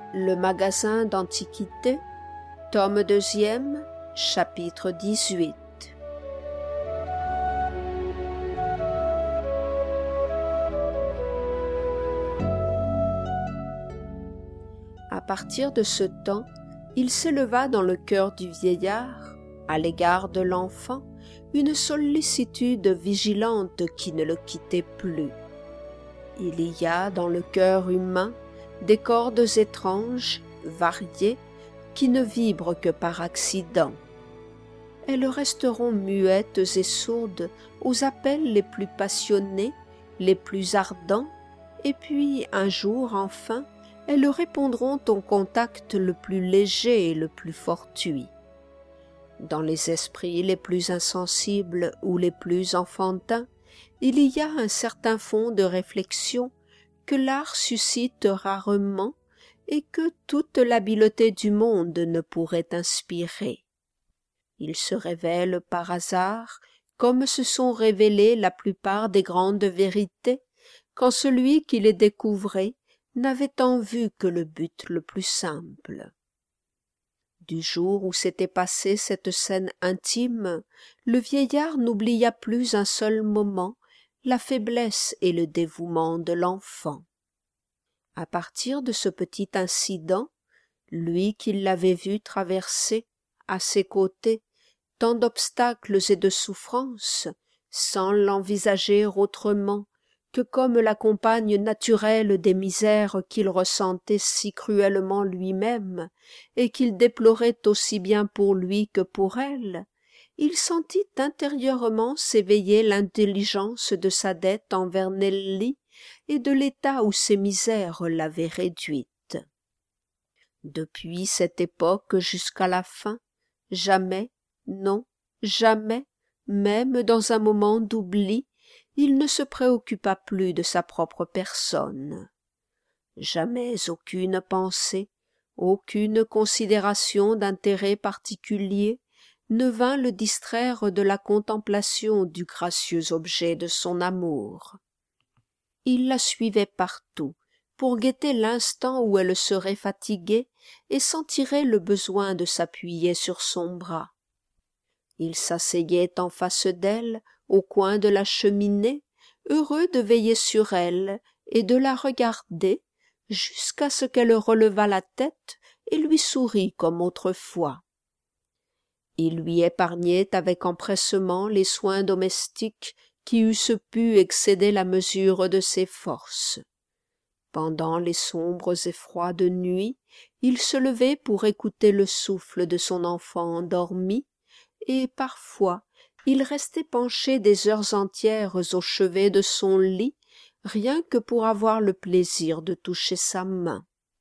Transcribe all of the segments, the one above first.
Le magasin d'antiquités, tome 2e, chapitre 18. À partir de ce temps, il s'éleva dans le cœur du vieillard, à l'égard de l'enfant, une sollicitude vigilante qui ne le quittait plus. Il y a dans le cœur humain des cordes étranges, variées, qui ne vibrent que par accident. Elles resteront muettes et sourdes aux appels les plus passionnés, les plus ardents, et puis un jour enfin, elles répondront au contact le plus léger et le plus fortuit. Dans les esprits les plus insensibles ou les plus enfantins, il y a un certain fond de réflexion que l'art suscite rarement et que toute l'habileté du monde ne pourrait inspirer. Il se révèle par hasard, comme se sont révélées la plupart des grandes vérités, quand celui qui les découvrait n'avait en vue que le but le plus simple. Du jour où s'était passée cette scène intime, le vieillard n'oublia plus un seul moment la faiblesse et le dévouement de l'enfant. À partir de ce petit incident, lui qui l'avait vu traverser, à ses côtés, tant d'obstacles et de souffrances, sans l'envisager autrement que comme la compagne naturelle des misères qu'il ressentait si cruellement lui-même et qu'il déplorait aussi bien pour lui que pour elle, il sentit intérieurement s'éveiller l'intelligence de sa dette envers Nelly et de l'état où ses misères l'avaient réduite. Depuis cette époque jusqu'à la fin, jamais, non, jamais, même dans un moment d'oubli, il ne se préoccupa plus de sa propre personne. Jamais aucune pensée, aucune considération d'intérêt particulier ne vint le distraire de la contemplation du gracieux objet de son amour. Il la suivait partout, pour guetter l'instant où elle serait fatiguée et sentirait le besoin de s'appuyer sur son bras. Il s'asseyait en face d'elle, au coin de la cheminée, heureux de veiller sur elle et de la regarder, jusqu'à ce qu'elle relevât la tête et lui sourit comme autrefois. Il lui épargnait avec empressement les soins domestiques qui eussent pu excéder la mesure de ses forces. Pendant les sombres et froides nuits, il se levait pour écouter le souffle de son enfant endormi, et parfois il restait penché des heures entières au chevet de son lit, rien que pour avoir le plaisir de toucher sa main.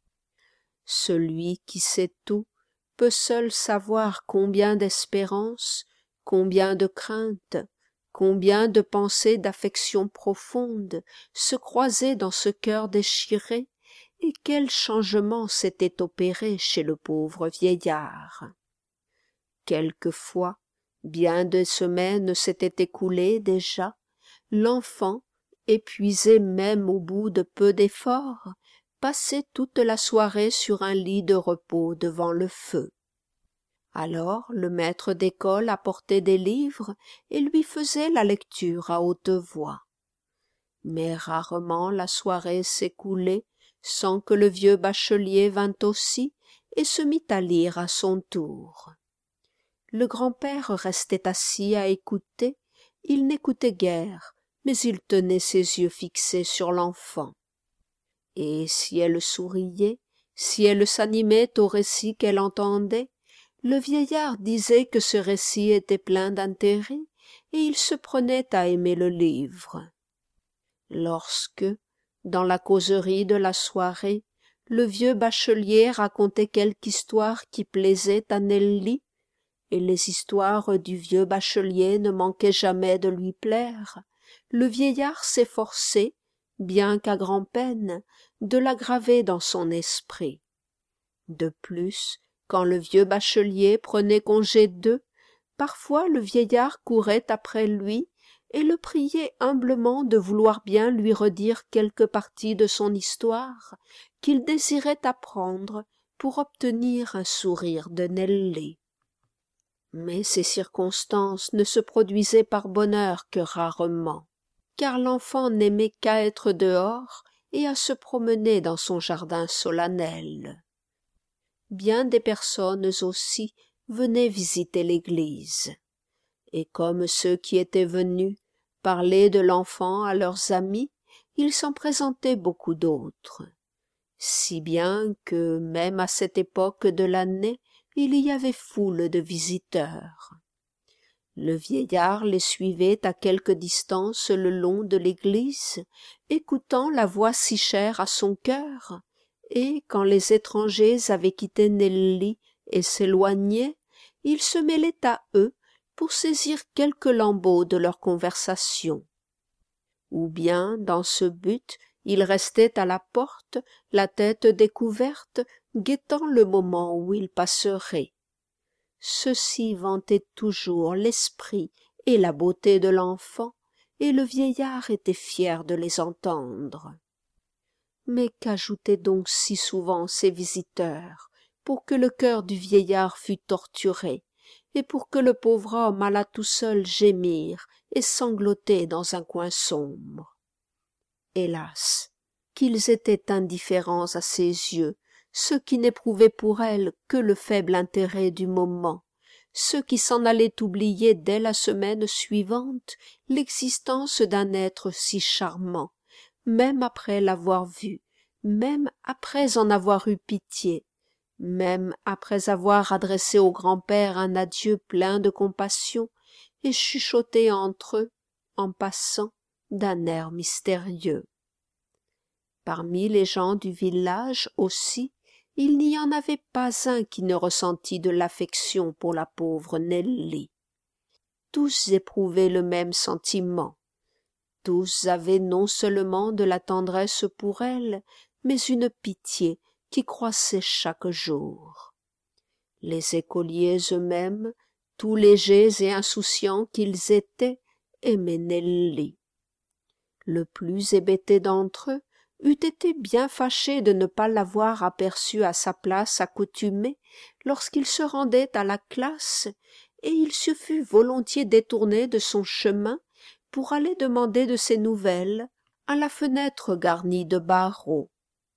Celui qui sait tout peut seul savoir combien d'espérances, combien de craintes, combien de pensées d'affection profonde se croisaient dans ce cœur déchiré, et quel changement s'était opéré chez le pauvre vieillard. Quelquefois, bien des semaines s'étaient écoulées déjà, l'enfant, épuisé même au bout de peu d'efforts, passait toute la soirée sur un lit de repos devant le feu. Alors le maître d'école apportait des livres et lui faisait la lecture à haute voix. Mais rarement la soirée s'écoulait sans que le vieux bachelier vînt aussi et se mit à lire à son tour. Le grand-père restait assis à écouter, il n'écoutait guère, mais il tenait ses yeux fixés sur l'enfant. Et si elle souriait, si elle s'animait au récit qu'elle entendait, le vieillard disait que ce récit était plein d'intérêt, et il se prenait à aimer le livre. Lorsque, dans la causerie de la soirée, le vieux bachelier racontait quelque histoire qui plaisait à Nelly, et les histoires du vieux bachelier ne manquaient jamais de lui plaire, le vieillard s'efforçait, bien qu'à grand-peine, de la graver dans son esprit. De plus, quand le vieux bachelier prenait congé d'eux, parfois le vieillard courait après lui et le priait humblement de vouloir bien lui redire quelque partie de son histoire qu'il désirait apprendre pour obtenir un sourire de Nelly. Mais ces circonstances ne se produisaient par bonheur que rarement, car l'enfant n'aimait qu'à être dehors et à se promener dans son jardin solennel. Bien des personnes aussi venaient visiter l'église, et comme ceux qui étaient venus parlaient de l'enfant à leurs amis, il s'en présentait beaucoup d'autres, si bien que même à cette époque de l'année il y avait foule de visiteurs. Le vieillard les suivait à quelque distance le long de l'église, écoutant la voix si chère à son cœur, et quand les étrangers avaient quitté Nelly et s'éloignaient, il se mêlait à eux pour saisir quelques lambeaux de leur conversation. Ou bien, dans ce but, il restait à la porte, la tête découverte, guettant le moment où il passerait. Ceux-ci vantaient toujours l'esprit et la beauté de l'enfant, et le vieillard était fier de les entendre. Mais qu'ajoutaient donc si souvent ces visiteurs pour que le cœur du vieillard fût torturé, et pour que le pauvre homme allât tout seul gémir et sangloter dans un coin sombre. Hélas, qu'ils étaient indifférents à ses yeux, ceux qui n'éprouvaient pour elle que le faible intérêt du moment, ceux qui s'en allaient oublier dès la semaine suivante l'existence d'un être si charmant, même après l'avoir vu, même après en avoir eu pitié, même après avoir adressé au grand-père un adieu plein de compassion et chuchoté entre eux, en passant, d'un air mystérieux. Parmi les gens du village aussi, il n'y en avait pas un qui ne ressentît de l'affection pour la pauvre Nelly. Tous éprouvaient le même sentiment. Tous avaient non seulement de la tendresse pour elle, mais une pitié qui croissait chaque jour. Les écoliers eux-mêmes, tout légers et insouciants qu'ils étaient, aimaient Nelly. Le plus hébété d'entre eux eût été bien fâché de ne pas l'avoir aperçu à sa place accoutumée lorsqu'il se rendait à la classe, et il se fût volontiers détourné de son chemin pour aller demander de ses nouvelles à la fenêtre garnie de barreaux.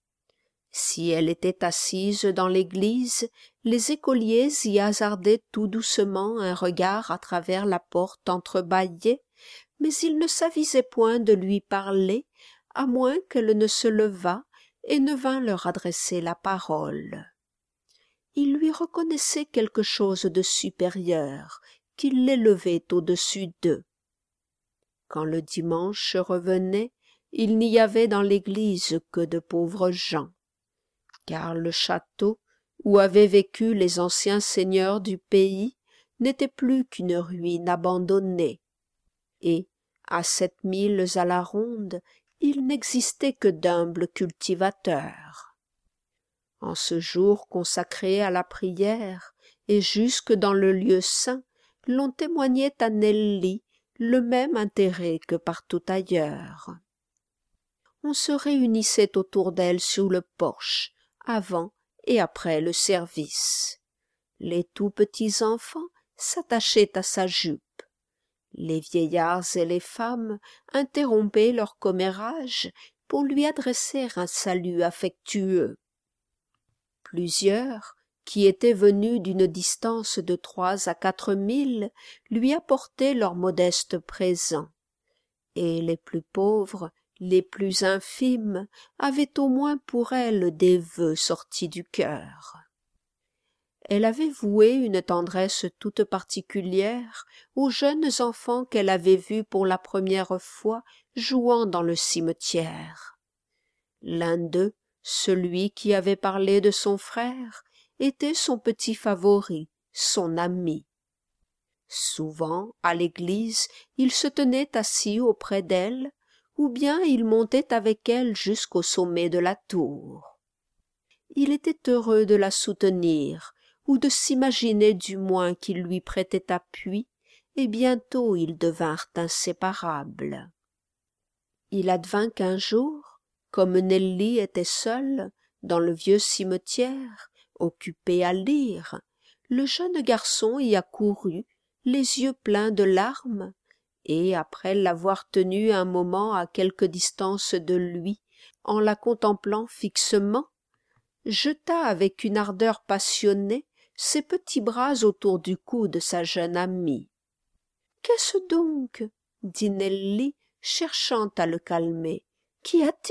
Si elle était assise dans l'église, les écoliers y hasardaient tout doucement un regard à travers la porte entrebâillée, mais ils ne s'avisaient point de lui parler, à moins qu'elle ne se levât et ne vînt leur adresser la parole. Ils lui reconnaissaient quelque chose de supérieur, qui l'élevait au-dessus d'eux. Quand le dimanche revenait, il n'y avait dans l'église que de pauvres gens, car le château où avaient vécu les anciens seigneurs du pays n'était plus qu'une ruine abandonnée, et, à 7 milles à la ronde, il n'existait que d'humbles cultivateurs. En ce jour consacré à la prière, et jusque dans le lieu saint, l'on témoignait à Nelly le même intérêt que partout ailleurs. On se réunissait autour d'elle sous le porche, avant et après le service. Les tout petits enfants s'attachaient à sa jupe. Les vieillards et les femmes interrompaient leur commérage pour lui adresser un salut affectueux. Plusieurs, qui étaient venus d'une distance de 3 à 4 milles, lui apportaient leurs modestes présents, et les plus pauvres, les plus infimes, avaient au moins pour elle des vœux sortis du cœur. Elle avait voué une tendresse toute particulière aux jeunes enfants qu'elle avait vus pour la première fois jouant dans le cimetière. L'un d'eux, celui qui avait parlé de son frère, était son petit favori, son ami. Souvent, à l'église, il se tenait assis auprès d'elle, ou bien il montait avec elle jusqu'au sommet de la tour. Il était heureux de la soutenir, ou de s'imaginer du moins qu'il lui prêtait appui, et bientôt ils devinrent inséparables. Il advint qu'un jour, comme Nelly était seule dans le vieux cimetière, occupée à lire, le jeune garçon y accourut, les yeux pleins de larmes, et après l'avoir tenue un moment à quelque distance de lui, en la contemplant fixement, jeta avec une ardeur passionnée ses petits bras autour du cou de sa jeune amie. « Qu'est-ce donc ?» dit Nelly, cherchant à le calmer. « Qu'y a-t-il » ?«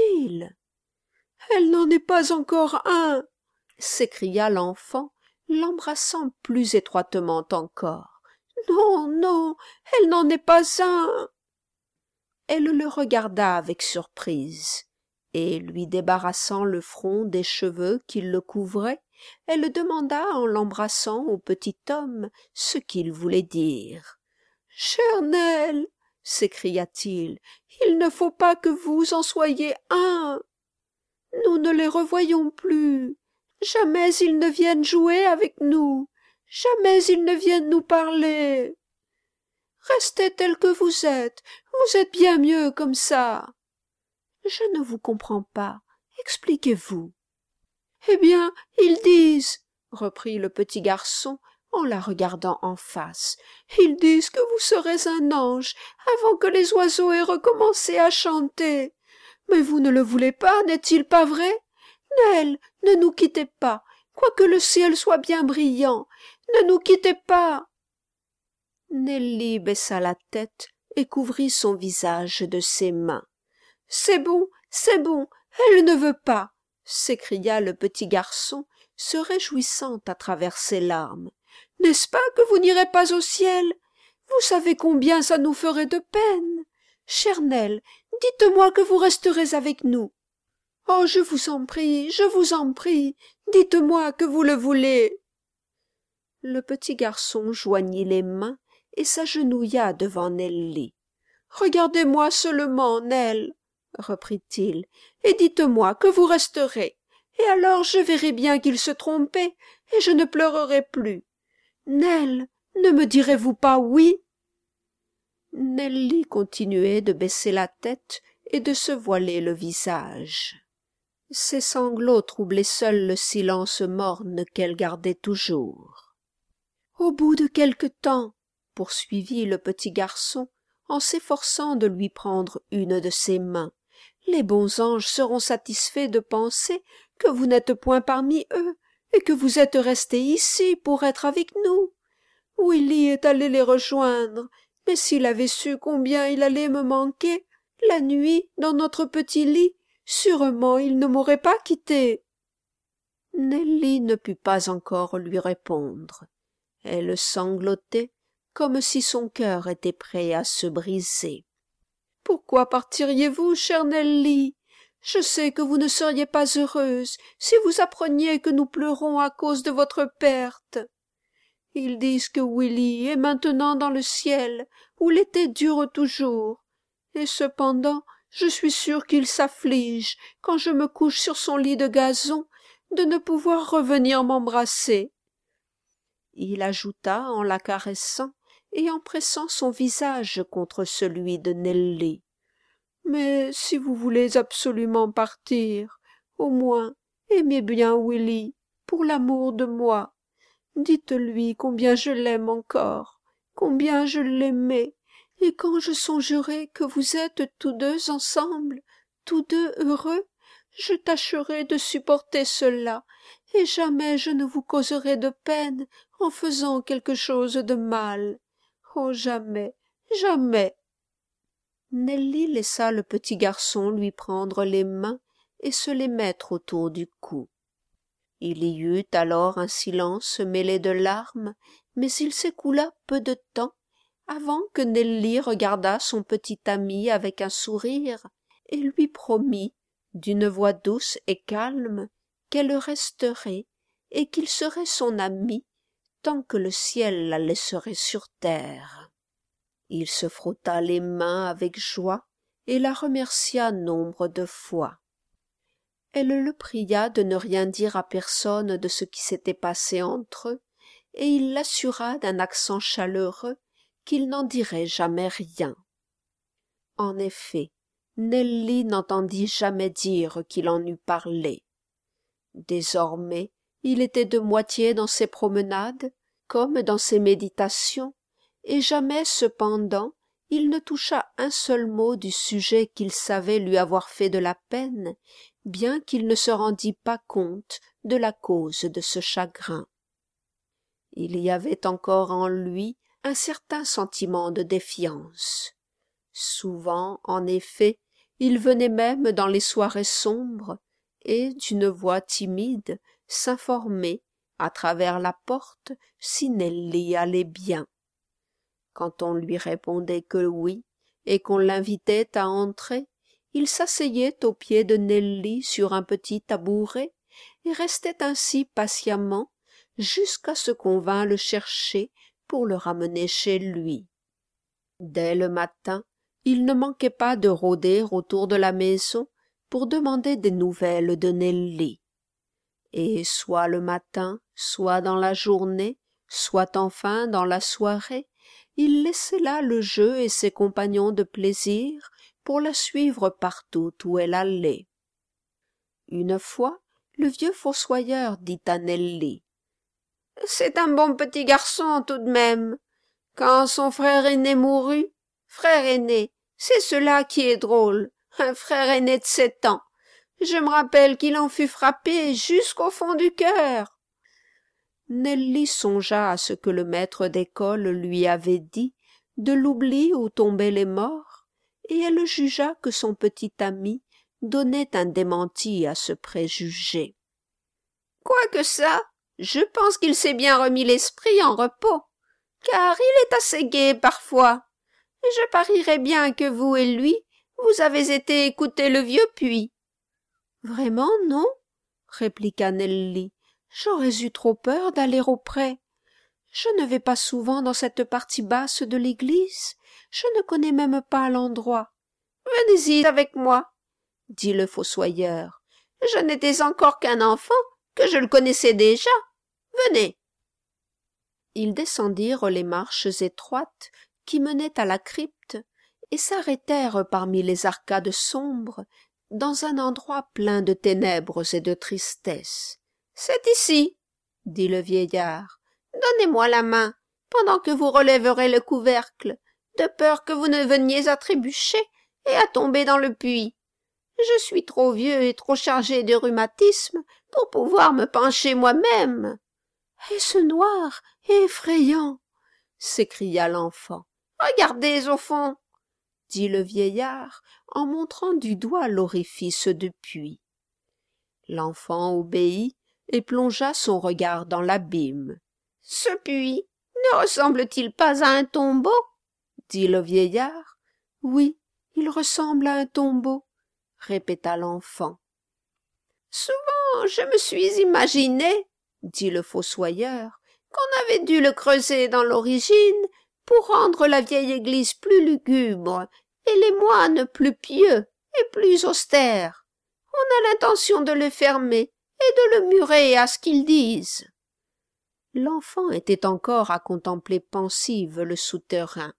Elle n'en est pas encore un !» s'écria l'enfant, l'embrassant plus étroitement encore. « Non, non, elle n'en est pas un !» Elle le regarda avec surprise, et lui débarrassant le front des cheveux qui le couvraient, elle demanda en l'embrassant au petit homme ce qu'il voulait dire. « Cher Nell, s'écria-t-il, il ne faut pas que vous en soyez un. Nous ne les revoyons plus. Jamais ils ne viennent jouer avec nous. Jamais ils ne viennent nous parler. Restez tel que vous êtes bien mieux comme ça. Je ne vous comprends pas. Expliquez-vous. Eh bien, ils disent, reprit le petit garçon en la regardant en face, ils disent que vous serez un ange avant que les oiseaux aient recommencé à chanter. Mais vous ne le voulez pas, n'est-il pas vrai? Nell, ne nous quittez pas, quoique le ciel soit bien brillant. Ne nous quittez pas. Nelly baissa la tête et couvrit son visage de ses mains. « C'est bon, elle ne veut pas !» s'écria le petit garçon, se réjouissant à travers ses larmes. « N'est-ce pas que vous n'irez pas au ciel? Vous savez combien ça nous ferait de peine. Chère Nell, dites-moi que vous resterez avec nous. Oh, je vous en prie, dites-moi que vous le voulez. » Le petit garçon joignit les mains et s'agenouilla devant Nelly. « Regardez-moi seulement, Nell, » reprit-il, « et dites-moi que vous resterez, et alors je verrai bien qu'il se trompait, et je ne pleurerai plus. Nell, ne me direz-vous pas oui ?» Nelly continuait de baisser la tête et de se voiler le visage. Ses sanglots troublaient seuls le silence morne qu'elle gardait toujours. « Au bout de quelque temps, » poursuivit le petit garçon, en s'efforçant de lui prendre une de ses mains, « les bons anges seront satisfaits de penser que vous n'êtes point parmi eux et que vous êtes resté ici pour être avec nous. Willy est allé les rejoindre, mais s'il avait su combien il allait me manquer, la nuit, dans notre petit lit, sûrement il ne m'aurait pas quitté. » Nelly ne put pas encore lui répondre. Elle sanglotait comme si son cœur était prêt à se briser. « Pourquoi partiriez-vous, chère Nelly? Je sais que vous ne seriez pas heureuse si vous appreniez que nous pleurons à cause de votre perte. Ils disent que Willy est maintenant dans le ciel, où l'été dure toujours, et cependant je suis sûre qu'il s'afflige, quand je me couche sur son lit de gazon, de ne pouvoir revenir m'embrasser. » Il ajouta en la caressant et en pressant son visage contre celui de Nelly. « Mais si vous voulez absolument partir, au moins aimez bien Willy, pour l'amour de moi. Dites-lui combien je l'aime encore, combien je l'aimais, et quand je songerai que vous êtes tous deux ensemble, tous deux heureux, je tâcherai de supporter cela, et jamais je ne vous causerai de peine en faisant quelque chose de mal. Oh, jamais, jamais. » Nelly laissa le petit garçon lui prendre les mains et se les mettre autour du cou. Il y eut alors un silence mêlé de larmes, mais il s'écoula peu de temps avant que Nelly regardât son petit ami avec un sourire et lui promit, d'une voix douce et calme, qu'elle resterait et qu'il serait son ami tant que le ciel la laisserait sur terre. Il se frotta les mains avec joie et la remercia nombre de fois. Elle le pria de ne rien dire à personne de ce qui s'était passé entre eux, et il l'assura d'un accent chaleureux qu'il n'en dirait jamais rien. En effet, Nelly n'entendit jamais dire qu'il en eût parlé. Désormais, il était de moitié dans ses promenades, comme dans ses méditations, et jamais cependant il ne toucha un seul mot du sujet qu'il savait lui avoir fait de la peine, bien qu'il ne se rendît pas compte de la cause de ce chagrin. Il y avait encore en lui un certain sentiment de défiance. Souvent, en effet, il venait même dans les soirées sombres, et, d'une voix timide, s'informer, à travers la porte, si Nelly allait bien. Quand on lui répondait que oui, et qu'on l'invitait à entrer, il s'asseyait aux pieds de Nelly sur un petit tabouret, et restait ainsi patiemment, jusqu'à ce qu'on vînt le chercher pour le ramener chez lui. Dès le matin, il ne manquait pas de rôder autour de la maison pour demander des nouvelles de Nelly. Et soit le matin, soit dans la journée, soit enfin dans la soirée, il laissait là le jeu et ses compagnons de plaisir pour la suivre partout où elle allait. Une fois, le vieux fossoyeur dit à Nelly: « C'est un bon petit garçon tout de même. Quand son frère aîné mourut, frère aîné, c'est cela qui est drôle, un frère aîné de 7 ans. Je me rappelle qu'il en fut frappé jusqu'au fond du cœur. » Nelly songea à ce que le maître d'école lui avait dit de l'oubli où tombaient les morts, et elle jugea que son petit ami donnait un démenti à ce préjugé. « Quoique ça, je pense qu'il s'est bien remis l'esprit en repos, car il est assez gai parfois. Je parierais bien que vous et lui, vous avez été écouter le vieux puits. »« Vraiment, non, » répliqua Nelly. « J'aurais eu trop peur d'aller auprès. Je ne vais pas souvent dans cette partie basse de l'église. Je ne connais même pas l'endroit. »« Venez-y avec moi, » dit le fossoyeur. « Je n'étais encore qu'un enfant, que je le connaissais déjà. Venez. » Ils descendirent les marches étroites qui menaient à la crypte et s'arrêtèrent parmi les arcades sombres, dans un endroit plein de ténèbres et de tristesse. « C'est ici, » dit le vieillard. « Donnez-moi la main, pendant que vous relèverez le couvercle, de peur que vous ne veniez à trébucher et à tomber dans le puits. Je suis trop vieux et trop chargé de rhumatisme pour pouvoir me pencher moi-même. »« Est-ce noir et effrayant ?» s'écria l'enfant. « Regardez au fond, » dit le vieillard en montrant du doigt l'orifice du puits. L'enfant obéit et plongea son regard dans l'abîme. « Ce puits ne ressemble-t-il pas à un tombeau ?» dit le vieillard. « Oui, il ressemble à un tombeau, » répéta l'enfant. « Souvent je me suis imaginé, » dit le fossoyeur, « qu'on avait dû le creuser dans l'origine pour rendre la vieille église plus lugubre et les moines plus pieux et plus austères. On a l'intention de le fermer et de le murer à ce qu'ils disent. » L'enfant était encore à contempler pensive le souterrain.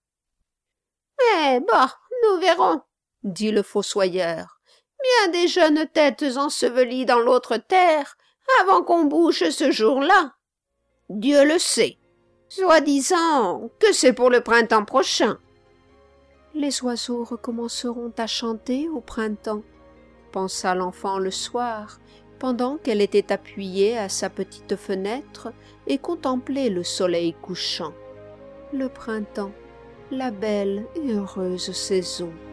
« Mais bah, nous verrons, » dit le fossoyeur. « Bien des jeunes têtes ensevelies dans l'autre terre avant qu'on bouge ce jour-là. Dieu le sait. Soi-disant que c'est pour le printemps prochain. » Les oiseaux recommenceront à chanter au printemps, pensa l'enfant le soir, pendant qu'elle était appuyée à sa petite fenêtre et contemplait le soleil couchant. Le printemps, la belle et heureuse saison.